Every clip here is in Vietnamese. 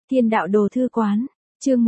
Thiên đạo đồ thư quán, chương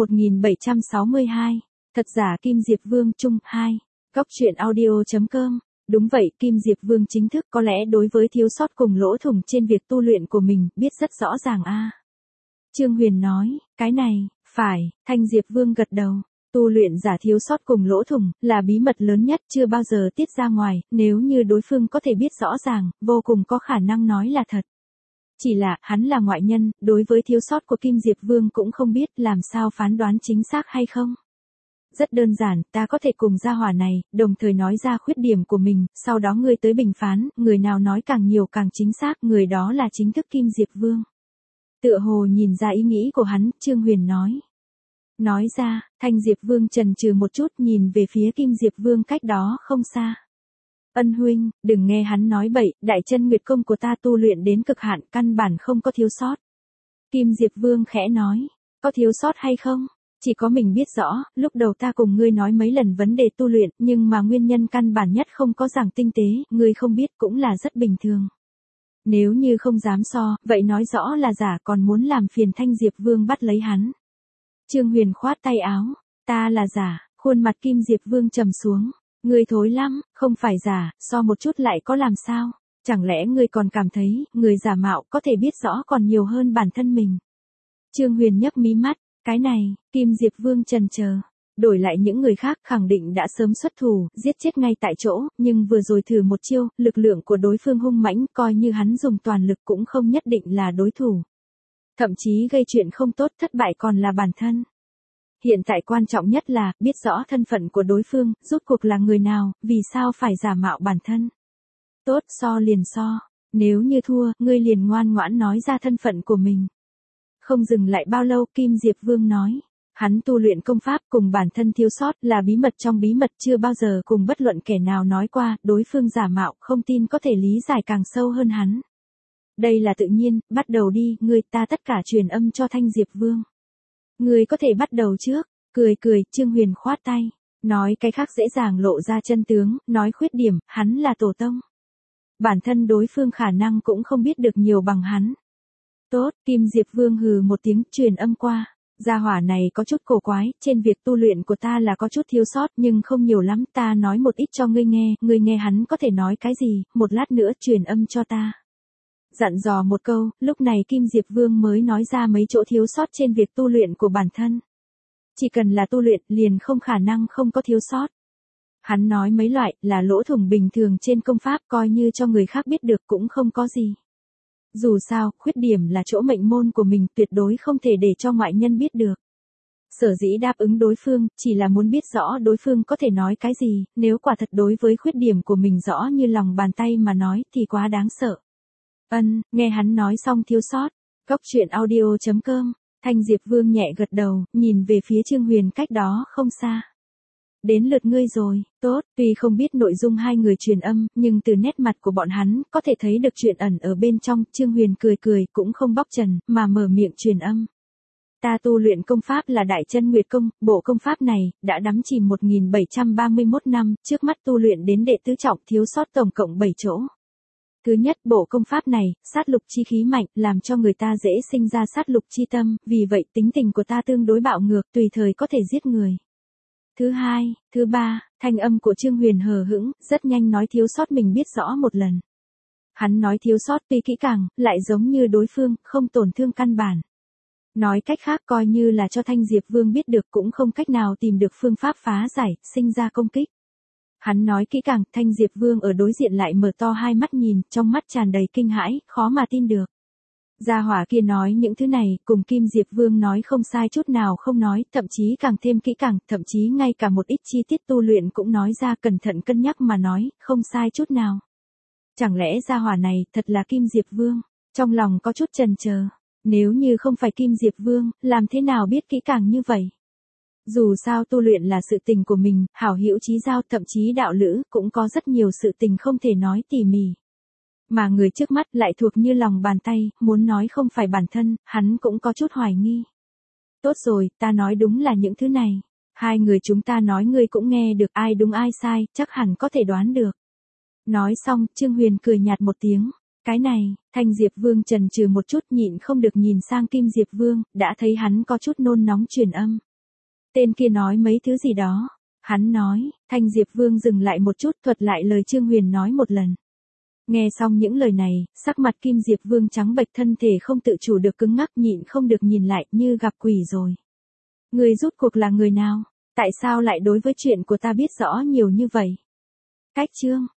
1762, thật giả Kim Diệp Vương chung 2, góc truyện audio.com. Đúng vậy, Kim Diệp Vương chính thức có lẽ đối với thiếu sót cùng lỗ thủng trên việc tu luyện của mình biết rất rõ ràng a. Trương Huyền nói, cái này, phải, Thanh Diệp Vương gật đầu. Tu luyện giả thiếu sót cùng lỗ thủng là bí mật lớn nhất chưa bao giờ tiết ra ngoài, nếu như đối phương có thể biết rõ ràng, vô cùng có khả năng nói là thật. Chỉ là, hắn là ngoại nhân, đối với thiếu sót của Kim Diệp Vương cũng không biết làm sao phán đoán chính xác hay không. Rất đơn giản, ta có thể cùng gia hỏa này, đồng thời nói ra khuyết điểm của mình, sau đó ngươi tới bình phán, người nào nói càng nhiều càng chính xác, người đó là chính thức Kim Diệp Vương. Tựa hồ nhìn ra ý nghĩ của hắn, Trương Huyền nói. Nói ra, Thanh Diệp Vương chần chừ một chút nhìn về phía Kim Diệp Vương cách đó không xa. Ân huynh, đừng nghe hắn nói bậy, đại chân nguyệt công của ta tu luyện đến cực hạn, căn bản không có thiếu sót. Kim Diệp Vương khẽ nói, có thiếu sót hay không? Chỉ có mình biết rõ, lúc đầu ta cùng ngươi nói mấy lần vấn đề tu luyện, nhưng mà nguyên nhân căn bản nhất không có giảng tinh tế, ngươi không biết cũng là rất bình thường. Nếu như không dám so, vậy nói rõ là giả, còn muốn làm phiền Thanh Diệp Vương bắt lấy hắn. Trương Huyền khoát tay áo, ta là giả, khuôn mặt Kim Diệp Vương trầm xuống. Ngươi thối lắm, không phải giả, so một chút lại có làm sao? Chẳng lẽ ngươi còn cảm thấy, người giả mạo có thể biết rõ còn nhiều hơn bản thân mình? Trương Huyền nhấc mí mắt, cái này, Kim Diệp Vương chần chờ. Đổi lại những người khác khẳng định đã sớm xuất thủ, giết chết ngay tại chỗ, nhưng vừa rồi thử một chiêu, lực lượng của đối phương hung mãnh, coi như hắn dùng toàn lực cũng không nhất định là đối thủ. Thậm chí gây chuyện không tốt, thất bại còn là bản thân. Hiện tại quan trọng nhất là, biết rõ thân phận của đối phương, rốt cuộc là người nào, vì sao phải giả mạo bản thân. Tốt, so liền so. Nếu như thua, ngươi liền ngoan ngoãn nói ra thân phận của mình. Không dừng lại bao lâu, Kim Diệp Vương nói. Hắn tu luyện công pháp cùng bản thân thiếu sót là bí mật trong bí mật, chưa bao giờ cùng bất luận kẻ nào nói qua, đối phương giả mạo, không tin có thể lý giải càng sâu hơn hắn. Đây là tự nhiên, bắt đầu đi, ngươi ta tất cả truyền âm cho Thanh Diệp Vương. Ngươi có thể bắt đầu trước, cười, Trương Huyền khoát tay, nói cái khác dễ dàng lộ ra chân tướng, nói khuyết điểm, hắn là tổ tông. Bản thân đối phương khả năng cũng không biết được nhiều bằng hắn. Tốt, Kim Diệp Vương hừ một tiếng, truyền âm qua, gia hỏa này có chút cổ quái, trên việc tu luyện của ta là có chút thiếu sót nhưng không nhiều lắm, ta nói một ít cho ngươi nghe hắn có thể nói cái gì, một lát nữa truyền âm cho ta. Dặn dò một câu, lúc này Kim Diệp Vương mới nói ra mấy chỗ thiếu sót trên việc tu luyện của bản thân. Chỉ cần là tu luyện, liền không khả năng không có thiếu sót. Hắn nói mấy loại, là lỗ thủng bình thường trên công pháp, coi như cho người khác biết được cũng không có gì. Dù sao, khuyết điểm là chỗ mệnh môn của mình, tuyệt đối không thể để cho ngoại nhân biết được. Sở dĩ đáp ứng đối phương, chỉ là muốn biết rõ đối phương có thể nói cái gì, nếu quả thật đối với khuyết điểm của mình rõ như lòng bàn tay mà nói, thì quá đáng sợ. Nghe hắn nói xong thiếu sót. Góc truyện audio.com, Thanh Diệp Vương nhẹ gật đầu, nhìn về phía Trương Huyền cách đó không xa. Đến lượt ngươi rồi, tốt, tuy không biết nội dung hai người truyền âm, nhưng từ nét mặt của bọn hắn, có thể thấy được chuyện ẩn ở bên trong, Trương Huyền cười, cũng không bóc trần, mà mở miệng truyền âm. Ta tu luyện công pháp là Đại Chân Nguyệt Công, bộ công pháp này, đã đắm chìm 1731 năm, trước mắt tu luyện đến đệ tứ trọng, thiếu sót tổng cộng 7 chỗ. Thứ nhất, bộ công pháp này, sát lục chi khí mạnh, làm cho người ta dễ sinh ra sát lục chi tâm, vì vậy tính tình của ta tương đối bạo ngược, tùy thời có thể giết người. Thứ hai, thứ ba, thanh âm của Trương Huyền hờ hững, rất nhanh nói thiếu sót mình biết rõ một lần. Hắn nói thiếu sót tuy kỹ càng, lại giống như đối phương, không tổn thương căn bản. Nói cách khác coi như là cho Thanh Diệp Vương biết được cũng không cách nào tìm được phương pháp phá giải, sinh ra công kích. Hắn nói kỹ càng, Thanh Diệp Vương ở đối diện lại mở to hai mắt nhìn, trong mắt tràn đầy kinh hãi, khó mà tin được. Gia hỏa kia nói những thứ này, cùng Kim Diệp Vương nói không sai chút nào không nói, thậm chí càng thêm kỹ càng, thậm chí ngay cả một ít chi tiết tu luyện cũng nói ra cẩn thận cân nhắc mà nói, không sai chút nào. Chẳng lẽ gia hỏa này, thật là Kim Diệp Vương? Trong lòng có chút chần chờ. Nếu như không phải Kim Diệp Vương, làm thế nào biết kỹ càng như vậy? Dù sao tu luyện là sự tình của mình, hảo hữu chí giao, thậm chí đạo lữ, cũng có rất nhiều sự tình không thể nói tỉ mỉ. Mà người trước mắt lại thuộc như lòng bàn tay, muốn nói không phải bản thân, hắn cũng có chút hoài nghi. Tốt rồi, ta nói đúng là những thứ này. Hai người chúng ta nói ngươi cũng nghe được, ai đúng ai sai, chắc hẳn có thể đoán được. Nói xong, Trương Huyền cười nhạt một tiếng. Cái này, Thanh Diệp Vương chần chừ một chút nhịn không được nhìn sang Kim Diệp Vương, đã thấy hắn có chút nôn nóng truyền âm. Tên kia nói mấy thứ gì đó. Hắn nói, Thanh Diệp Vương dừng lại một chút thuật lại lời Trương Huyền nói một lần. Nghe xong những lời này, sắc mặt Kim Diệp Vương trắng bệch thân thể không tự chủ được cứng ngắc nhịn không được nhìn lại như gặp quỷ rồi. Người rốt cuộc là người nào? Tại sao lại đối với chuyện của ta biết rõ nhiều như vậy? Cách chương